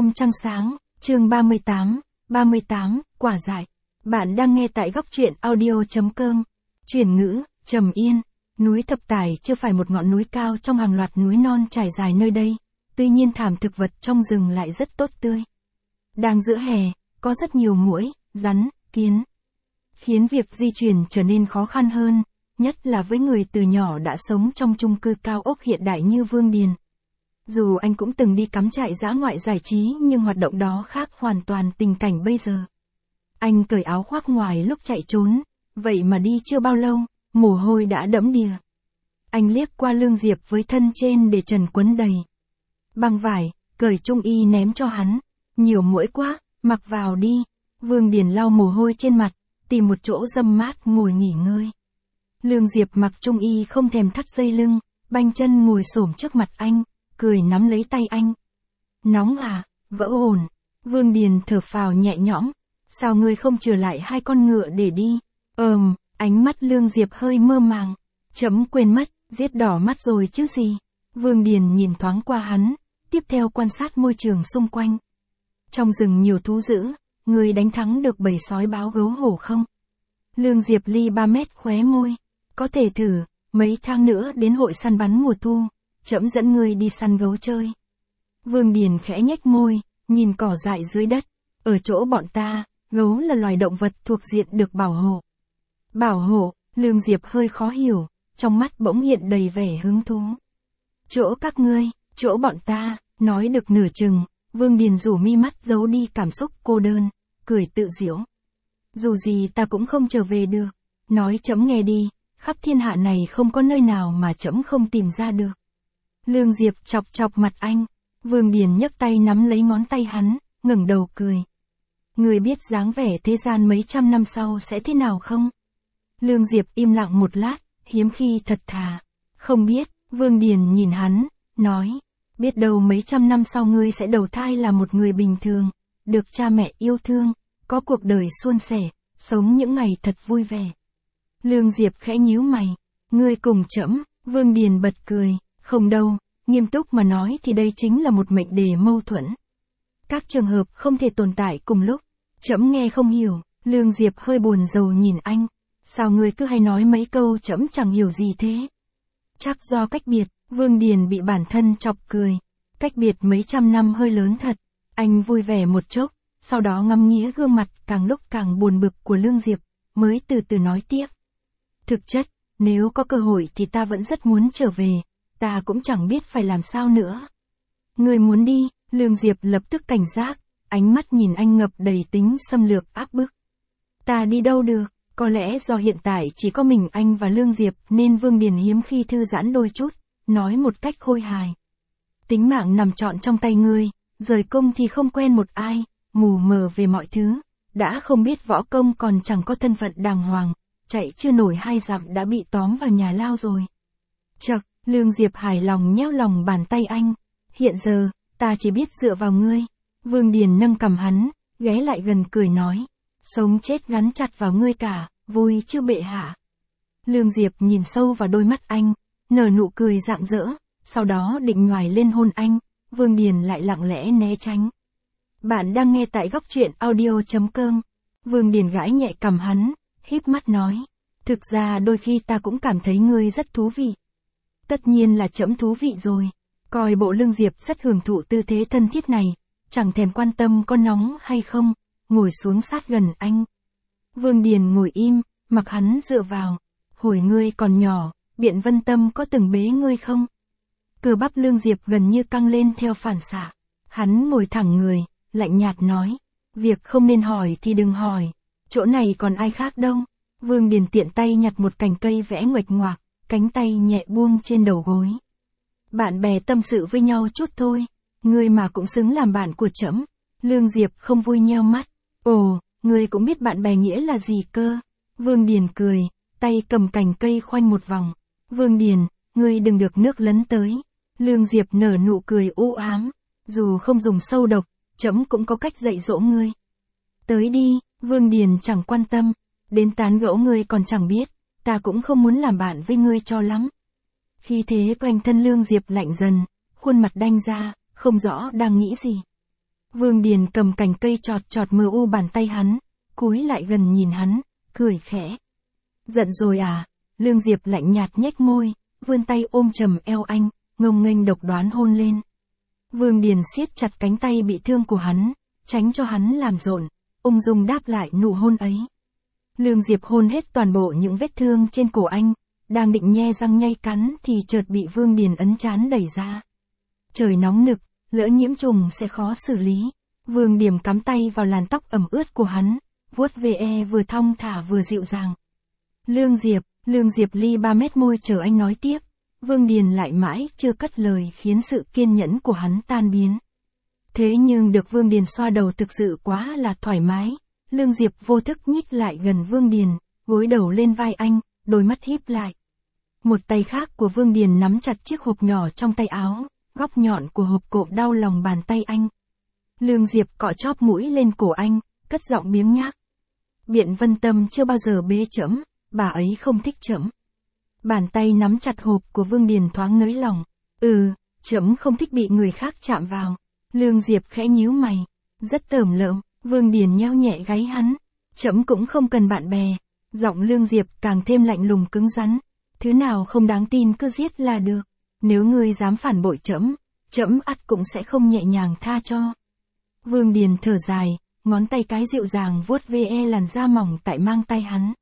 Hôm trăng sáng, chương 38, quả dại. Bạn đang nghe tại góc truyện audio.com. Chuyển ngữ, Trầm Yên. Núi Thập Tải chưa phải một ngọn núi cao trong hàng loạt núi non trải dài nơi đây, tuy nhiên thảm thực vật trong rừng lại rất tốt tươi. Đang giữa hè, có rất nhiều muỗi, rắn, kiến, khiến việc di chuyển trở nên khó khăn hơn, nhất là với người từ nhỏ đã sống trong chung cư cao ốc hiện đại như Vương Điền. Dù anh cũng từng đi cắm trại dã ngoại giải trí nhưng hoạt động đó khác hoàn toàn tình cảnh bây giờ. Anh cởi áo khoác ngoài lúc chạy trốn, vậy mà đi chưa bao lâu, mồ hôi đã đẫm đìa. Anh liếc qua Lương Diệp với thân trên để trần quấn đầy băng vải, cởi trung y ném cho hắn. Nhiều muỗi quá, mặc vào đi. Vương Điền lau mồ hôi trên mặt, tìm một chỗ râm mát ngồi nghỉ ngơi. Lương Diệp mặc trung y không thèm thắt dây lưng, banh chân ngồi xổm trước mặt anh, cười nắm lấy tay anh. Nóng à, vỡ ổn. Vương Điền thở phào nhẹ nhõm. Sao ngươi không chừa lại hai con ngựa để đi? Ánh mắt Lương Diệp hơi mơ màng. Chấm quên mất, giết đỏ mắt rồi chứ gì. Vương Điền nhìn thoáng qua hắn, tiếp theo quan sát môi trường xung quanh. Trong rừng nhiều thú dữ, ngươi đánh thắng được bầy sói báo gấu hổ không? Lương Diệp ly 3 mét khóe môi. Có thể thử, mấy tháng nữa đến hội săn bắn mùa thu, trẫm dẫn ngươi đi săn gấu chơi. Vương Điền khẽ nhếch môi, nhìn cỏ dại dưới đất. Ở chỗ bọn ta, gấu là loài động vật thuộc diện được bảo hộ. Bảo hộ, Lương Diệp hơi khó hiểu, trong mắt bỗng hiện đầy vẻ hứng thú. Chỗ các ngươi, chỗ bọn ta, nói được nửa chừng, Vương Điền rủ mi mắt giấu đi cảm xúc cô đơn, cười tự giễu. Dù gì ta cũng không trở về được, nói trẫm nghe đi, khắp thiên hạ này không có nơi nào mà trẫm không tìm ra được. Lương Diệp chọc chọc mặt anh, Vương Điền nhấc tay nắm lấy ngón tay hắn, ngẩng đầu cười. Người biết dáng vẻ thế gian mấy trăm năm sau sẽ thế nào không? Lương Diệp im lặng một lát, hiếm khi thật thà. Không biết, Vương Điền nhìn hắn, nói. Biết đâu mấy trăm năm sau ngươi sẽ đầu thai là một người bình thường, được cha mẹ yêu thương, có cuộc đời suôn sẻ, sống những ngày thật vui vẻ. Lương Diệp khẽ nhíu mày. Ngươi cùng trẫm, Vương Điền bật cười. Không đâu, nghiêm túc mà nói thì đây chính là một mệnh đề mâu thuẫn. Các trường hợp không thể tồn tại cùng lúc. Trẫm nghe không hiểu. Lương Diệp hơi buồn rầu nhìn anh. Sao ngươi cứ hay nói mấy câu trẫm chẳng hiểu gì thế? Chắc do cách biệt. Vương Điền bị bản thân chọc cười. Cách biệt mấy trăm năm hơi lớn thật. Anh vui vẻ một chốc, sau đó ngắm nghía gương mặt càng lúc càng buồn bực của Lương Diệp, mới từ từ nói tiếp. Thực chất, nếu có cơ hội thì ta vẫn rất muốn trở về, ta cũng chẳng biết phải làm sao nữa. Ngươi muốn đi? Lương Diệp lập tức cảnh giác, ánh mắt nhìn anh ngập đầy tính xâm lược áp bức. Ta đi đâu được? Có lẽ do hiện tại chỉ có mình anh và Lương Diệp nên Vương Điền hiếm khi thư giãn đôi chút, nói một cách khôi hài. Tính mạng nằm trọn trong tay ngươi, rời cung thì không quen một ai, mù mờ về mọi thứ, đã không biết võ công còn chẳng có thân phận đàng hoàng, chạy chưa nổi 2 dặm đã bị tóm vào nhà lao rồi. Chậc, Lương Diệp hài lòng nhéo lòng bàn tay anh. Hiện giờ, ta chỉ biết dựa vào ngươi. Vương Điền nâng cằm hắn, ghé lại gần cười nói. Sống chết gắn chặt vào ngươi cả, vui chứ bệ hạ. Lương Diệp nhìn sâu vào đôi mắt anh, nở nụ cười rạng rỡ, sau đó định nhoài lên hôn anh. Vương Điền lại lặng lẽ né tránh. Bạn đang nghe tại góc truyện audio.com. Vương Điền gãi nhẹ cằm hắn, híp mắt nói. Thực ra đôi khi ta cũng cảm thấy ngươi rất thú vị. Tất nhiên là trẫm thú vị rồi. Coi bộ Lương Diệp rất hưởng thụ tư thế thân thiết này, chẳng thèm quan tâm có nóng hay không, ngồi xuống sát gần anh. Vương Điền ngồi im, mặc hắn dựa vào. Hồi ngươi còn nhỏ, Biện Vân Tâm có từng bế ngươi không? Cơ bắp Lương Diệp gần như căng lên theo phản xạ. Hắn ngồi thẳng người, lạnh nhạt nói. Việc không nên hỏi thì đừng hỏi. Chỗ này còn ai khác đâu. Vương Điền tiện tay nhặt một cành cây vẽ nguệch ngoạc, cánh tay nhẹ buông trên đầu gối. Bạn bè tâm sự với nhau chút thôi. Ngươi mà cũng xứng làm bạn của trẫm. Lương Diệp không vui nheo mắt. Ồ, ngươi cũng biết bạn bè nghĩa là gì cơ? Vương Điền cười, tay cầm cành cây khoanh một vòng. Vương Điền, ngươi đừng được nước lấn tới. Lương Diệp nở nụ cười u ám. Dù không dùng sâu độc, trẫm cũng có cách dạy dỗ ngươi. Tới đi, Vương Điền chẳng quan tâm. Đến tán gẫu ngươi còn chẳng biết, ta cũng không muốn làm bạn với ngươi cho lắm. Khi thế quanh thân Lương Diệp lạnh dần, khuôn mặt đanh ra, không rõ đang nghĩ gì. Vương Điền cầm cành cây chọt chọt mờ u bàn tay hắn, cúi lại gần nhìn hắn, cười khẽ. Giận rồi à? Lương Diệp lạnh nhạt nhếch môi, vươn tay ôm chầm eo anh, ngông nghênh độc đoán hôn lên. Vương Điền siết chặt cánh tay bị thương của hắn, tránh cho hắn làm rộn, ung dung đáp lại nụ hôn ấy. Lương Diệp hôn hết toàn bộ những vết thương trên cổ anh, đang định nhe răng nhai cắn thì chợt bị Vương Điền ấn trán đẩy ra. Trời nóng nực, lỡ nhiễm trùng sẽ khó xử lý. Vương Điềm cắm tay vào làn tóc ẩm ướt của hắn, vuốt ve vừa thong thả vừa dịu dàng. Lương Diệp ly 3 mét môi chờ anh nói tiếp. Vương Điền lại mãi chưa cất lời khiến sự kiên nhẫn của hắn tan biến. Thế nhưng được Vương Điền xoa đầu thực sự quá là thoải mái. Lương Diệp vô thức nhích lại gần Vương Điền, gối đầu lên vai anh, đôi mắt híp lại. Một tay khác của Vương Điền nắm chặt chiếc hộp nhỏ trong tay áo, góc nhọn của hộp cộm đau lòng bàn tay anh. Lương Diệp cọ chóp mũi lên cổ anh, cất giọng biếng nhác. Biện Vân Tâm chưa bao giờ bế trẫm, bà ấy không thích trẫm. Bàn tay nắm chặt hộp của Vương Điền thoáng nới lòng. Trẫm không thích bị người khác chạm vào. Lương Diệp khẽ nhíu mày, rất tởm lợm. Vương Điền nheo nhẹ gáy hắn. Trẫm cũng không cần bạn bè. Giọng Lương Diệp càng thêm lạnh lùng cứng rắn. Thứ nào không đáng tin cứ giết là được. Nếu ngươi dám phản bội trẫm, trẫm ắt cũng sẽ không nhẹ nhàng tha cho. Vương Điền thở dài, ngón tay cái dịu dàng vuốt ve làn da mỏng tại mang tay hắn.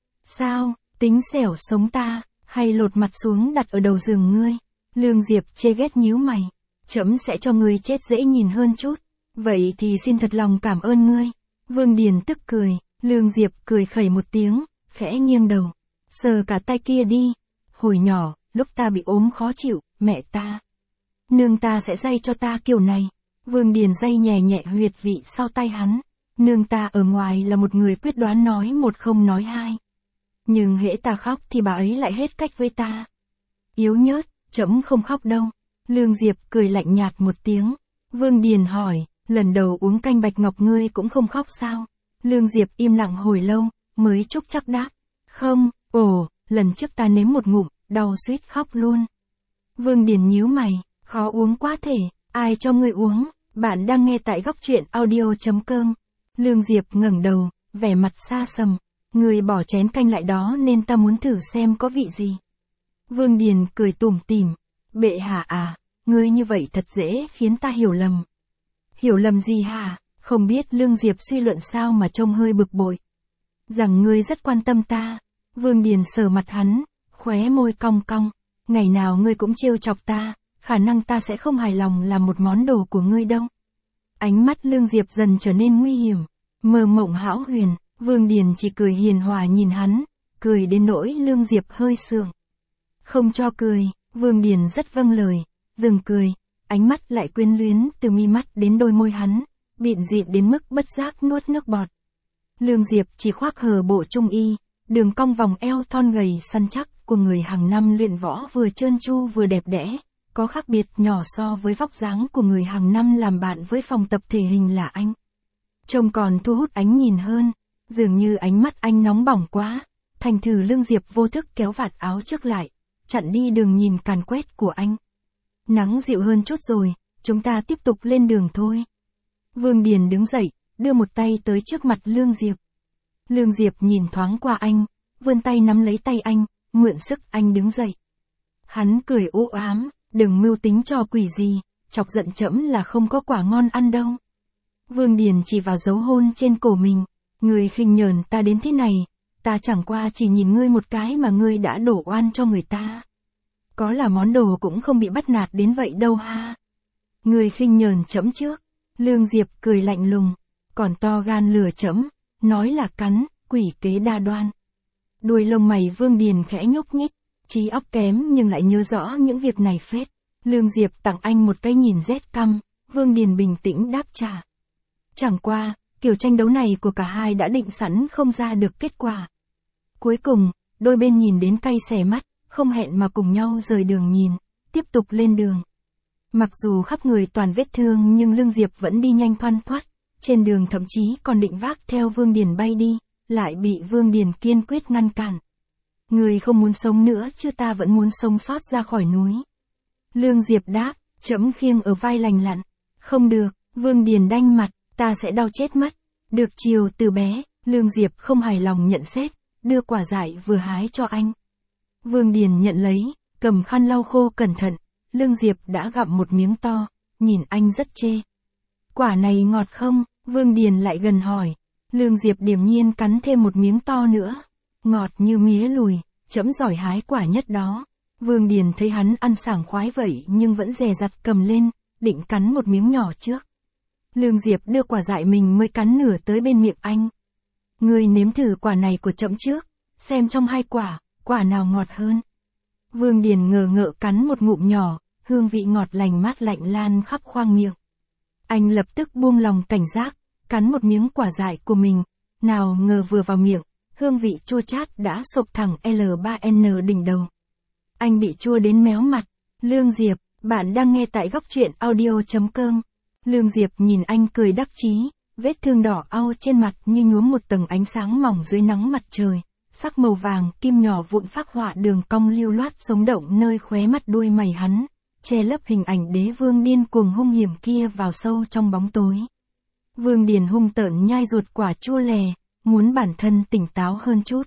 Sao, tính xẻo sống ta, hay lột mặt xuống đặt ở đầu giường ngươi? Lương Diệp chê ghét nhíu mày. Trẫm sẽ cho ngươi chết dễ nhìn hơn chút. Vậy thì xin thật lòng cảm ơn ngươi. Vương Điền tức cười, Lương Diệp cười khẩy một tiếng, khẽ nghiêng đầu. Sờ cả tay kia đi. Hồi nhỏ, lúc ta bị ốm khó chịu, mẹ ta, nương ta sẽ day cho ta kiểu này. Vương Điền day nhẹ nhẹ huyệt vị sau tay hắn. Nương ta ở ngoài là một người quyết đoán nói một không nói hai. Nhưng hễ ta khóc thì bà ấy lại hết cách với ta. Yếu nhớt, trẫm không khóc đâu. Lương Diệp cười lạnh nhạt một tiếng. Vương Điền hỏi, lần đầu uống canh bạch ngọc ngươi cũng không khóc sao? Lương Diệp im lặng hồi lâu, mới chúc chắc đáp. Không, lần trước ta nếm một ngụm, đau suýt khóc luôn. Vương Điền nhíu mày, khó uống quá thể, ai cho ngươi uống? Bạn đang nghe tại góc truyện audio.com. Lương Diệp ngẩng đầu, vẻ mặt xa sầm. Ngươi bỏ chén canh lại đó nên ta muốn thử xem có vị gì. Vương Điền cười tủm tỉm. Bệ hạ à, ngươi như vậy thật dễ khiến ta hiểu lầm. Hiểu lầm gì hả? Không biết Lương Diệp suy luận sao mà trông hơi bực bội. Rằng ngươi rất quan tâm ta. Vương Điền sờ mặt hắn, khóe môi cong cong. Ngày nào ngươi cũng trêu chọc ta, khả năng ta sẽ không hài lòng làm một món đồ của ngươi đâu. Ánh mắt Lương Diệp dần trở nên nguy hiểm, mơ mộng hão huyền. Vương Điền chỉ cười hiền hòa nhìn hắn, cười đến nỗi Lương Diệp hơi sượng. Không cho cười, Vương Điền rất vâng lời, dừng cười, ánh mắt lại quyến luyến từ mi mắt đến đôi môi hắn, bịn dịn đến mức bất giác nuốt nước bọt. Lương Diệp chỉ khoác hờ bộ trung y, đường cong vòng eo thon gầy săn chắc của người hàng năm luyện võ vừa trơn tru vừa đẹp đẽ, có khác biệt nhỏ so với vóc dáng của người hàng năm làm bạn với phòng tập thể hình là anh. Trông còn thu hút ánh nhìn hơn. Dường như ánh mắt anh nóng bỏng quá, thành thử Lương Diệp vô thức kéo vạt áo trước lại, chặn đi đường nhìn càn quét của anh. Nắng dịu hơn chút rồi, chúng ta tiếp tục lên đường thôi. Vương Điền đứng dậy, đưa một tay tới trước mặt Lương Diệp. Lương Diệp nhìn thoáng qua anh, vươn tay nắm lấy tay anh, mượn sức anh đứng dậy. Hắn cười u ám, đừng mưu tính trò quỷ gì, chọc giận trẫm là không có quả ngon ăn đâu. Vương Điền chỉ vào dấu hôn trên cổ mình. Ngươi khinh nhờn ta đến thế này, ta chẳng qua chỉ nhìn ngươi một cái mà ngươi đã đổ oan cho người ta. Có là món đồ cũng không bị bắt nạt đến vậy đâu ha. Ngươi khinh nhờn trẫm trước. Lương Diệp cười lạnh lùng, còn to gan lừa trẫm, nói là cắn, quỷ kế đa đoan. Đuôi lông mày Vương Điền khẽ nhúc nhích, trí óc kém nhưng lại nhớ rõ những việc này phết. Lương Diệp tặng anh một cái nhìn rét căm, Vương Điền bình tĩnh đáp trả. Chẳng qua, kiểu tranh đấu này của cả hai đã định sẵn không ra được kết quả. Cuối cùng, đôi bên nhìn đến cay xè mắt, không hẹn mà cùng nhau rời đường nhìn, tiếp tục lên đường. Mặc dù khắp người toàn vết thương nhưng Lương Diệp vẫn đi nhanh thoăn thoắt, trên đường thậm chí còn định vác theo Vương Điền bay đi, lại bị Vương Điền kiên quyết ngăn cản. Người không muốn sống nữa chứ ta vẫn muốn sống sót ra khỏi núi. Lương Diệp đáp, trẫm khiêng ở vai lành lặn. Không được, Vương Điền đanh mặt, ta sẽ đau chết mất. Được chiều từ bé, Lương Diệp không hài lòng nhận xét, đưa quả dại vừa hái cho anh. Vương Điền nhận lấy, cầm khăn lau khô cẩn thận, Lương Diệp đã gặm một miếng to, nhìn anh rất chê. Quả này ngọt không? Vương Điền lại gần hỏi. Lương Diệp điềm nhiên cắn thêm một miếng to nữa. Ngọt như mía lùi, trẫm giỏi hái quả nhất đó. Vương Điền thấy hắn ăn sảng khoái vậy nhưng vẫn dè dặt cầm lên, định cắn một miếng nhỏ trước. Lương Diệp đưa quả dại mình mới cắn nửa tới bên miệng anh. Ngươi nếm thử quả này của trẫm trước, xem trong hai quả, quả nào ngọt hơn. Vương Điền ngờ ngợ cắn một ngụm nhỏ, hương vị ngọt lành mát lạnh lan khắp khoang miệng. Anh lập tức buông lòng cảnh giác, cắn một miếng quả dại của mình, nào ngờ vừa vào miệng, hương vị chua chát đã xộc thẳng L3N đỉnh đầu. Anh bị chua đến méo mặt. Lương Diệp, bạn đang nghe tại góc truyện audio.com. Lương Diệp nhìn anh cười đắc chí, vết thương đỏ au trên mặt như nhuốm một tầng ánh sáng mỏng dưới nắng mặt trời, sắc màu vàng kim nhỏ vụn phác họa đường cong lưu loát sống động nơi khóe mắt đuôi mày hắn, che lấp hình ảnh đế vương điên cuồng hung hiểm kia vào sâu trong bóng tối. Vương Điền hung tợn nhai ruột quả chua lè, muốn bản thân tỉnh táo hơn chút.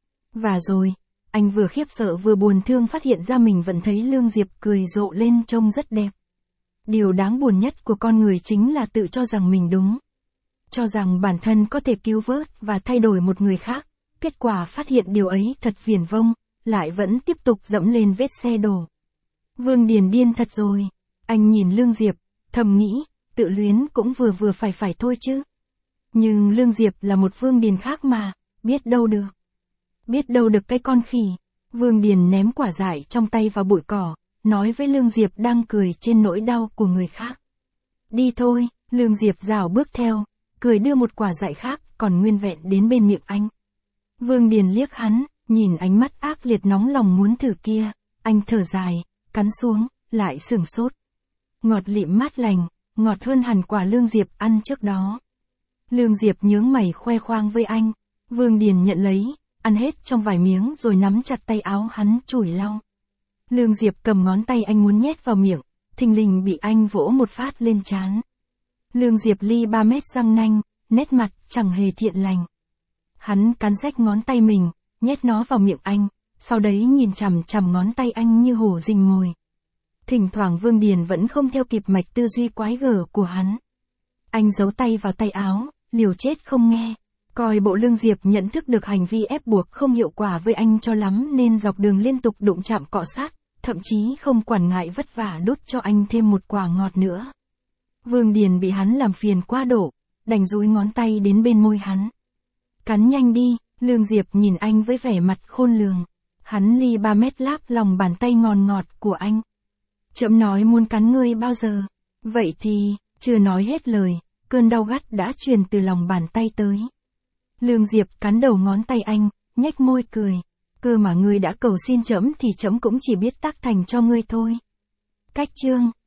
Và rồi, anh vừa khiếp sợ vừa buồn thương phát hiện ra mình vẫn thấy Lương Diệp cười rộ lên trông rất đẹp. Điều đáng buồn nhất của con người chính là tự cho rằng mình đúng. Cho rằng bản thân có thể cứu vớt và thay đổi một người khác, kết quả phát hiện điều ấy thật viển vông, lại vẫn tiếp tục dẫm lên vết xe đổ. Vương Điền điên thật rồi. Anh nhìn Lương Diệp, thầm nghĩ, tự luyến cũng vừa vừa phải thôi chứ. Nhưng Lương Diệp là một Vương Điền khác mà, biết đâu được. Biết đâu được cái con khỉ. Vương Điền ném quả dại trong tay vào bụi cỏ, nói với Lương Diệp đang cười trên nỗi đau của người khác. Đi thôi. Lương Diệp rảo bước theo, cười đưa một quả dại khác còn nguyên vẹn đến bên miệng anh. Vương Điền liếc hắn, nhìn ánh mắt ác liệt nóng lòng muốn thử kia, anh thở dài, cắn xuống, lại sửng sốt. Ngọt lịm mát lành, ngọt hơn hẳn quả Lương Diệp ăn trước đó. Lương Diệp nhướng mày khoe khoang với anh. Vương Điền nhận lấy, ăn hết trong vài miếng rồi nắm chặt tay áo hắn chùi lau. Lương Diệp cầm ngón tay anh muốn nhét vào miệng, thình lình bị anh vỗ một phát lên trán. Lương Diệp li 3 mét răng nanh, nét mặt chẳng hề thiện lành. Hắn cắn rách ngón tay mình, nhét nó vào miệng anh, sau đấy nhìn chằm chằm ngón tay anh như hổ rình mồi. Thỉnh thoảng Vương Điền vẫn không theo kịp mạch tư duy quái gở của hắn. Anh giấu tay vào tay áo, liều chết không nghe. Coi bộ Lương Diệp nhận thức được hành vi ép buộc không hiệu quả với anh cho lắm nên dọc đường liên tục đụng chạm cọ sát, thậm chí không quản ngại vất vả đút cho anh thêm một quả ngọt nữa. Vương Điền bị hắn làm phiền quá độ, đành dúi ngón tay đến bên môi hắn. Cắn nhanh đi. Lương Diệp nhìn anh với vẻ mặt khôn lường. Hắn li 3 mét láp lòng bàn tay ngon ngọt của anh. Trẫm nói muốn cắn ngươi bao giờ? Vậy thì, chưa nói hết lời, cơn đau gắt đã truyền từ lòng bàn tay tới. Lương Diệp cắn đầu ngón tay anh, nhếch môi cười. Cơ mà ngươi đã cầu xin trẫm thì trẫm cũng chỉ biết tác thành cho ngươi thôi. Cách chương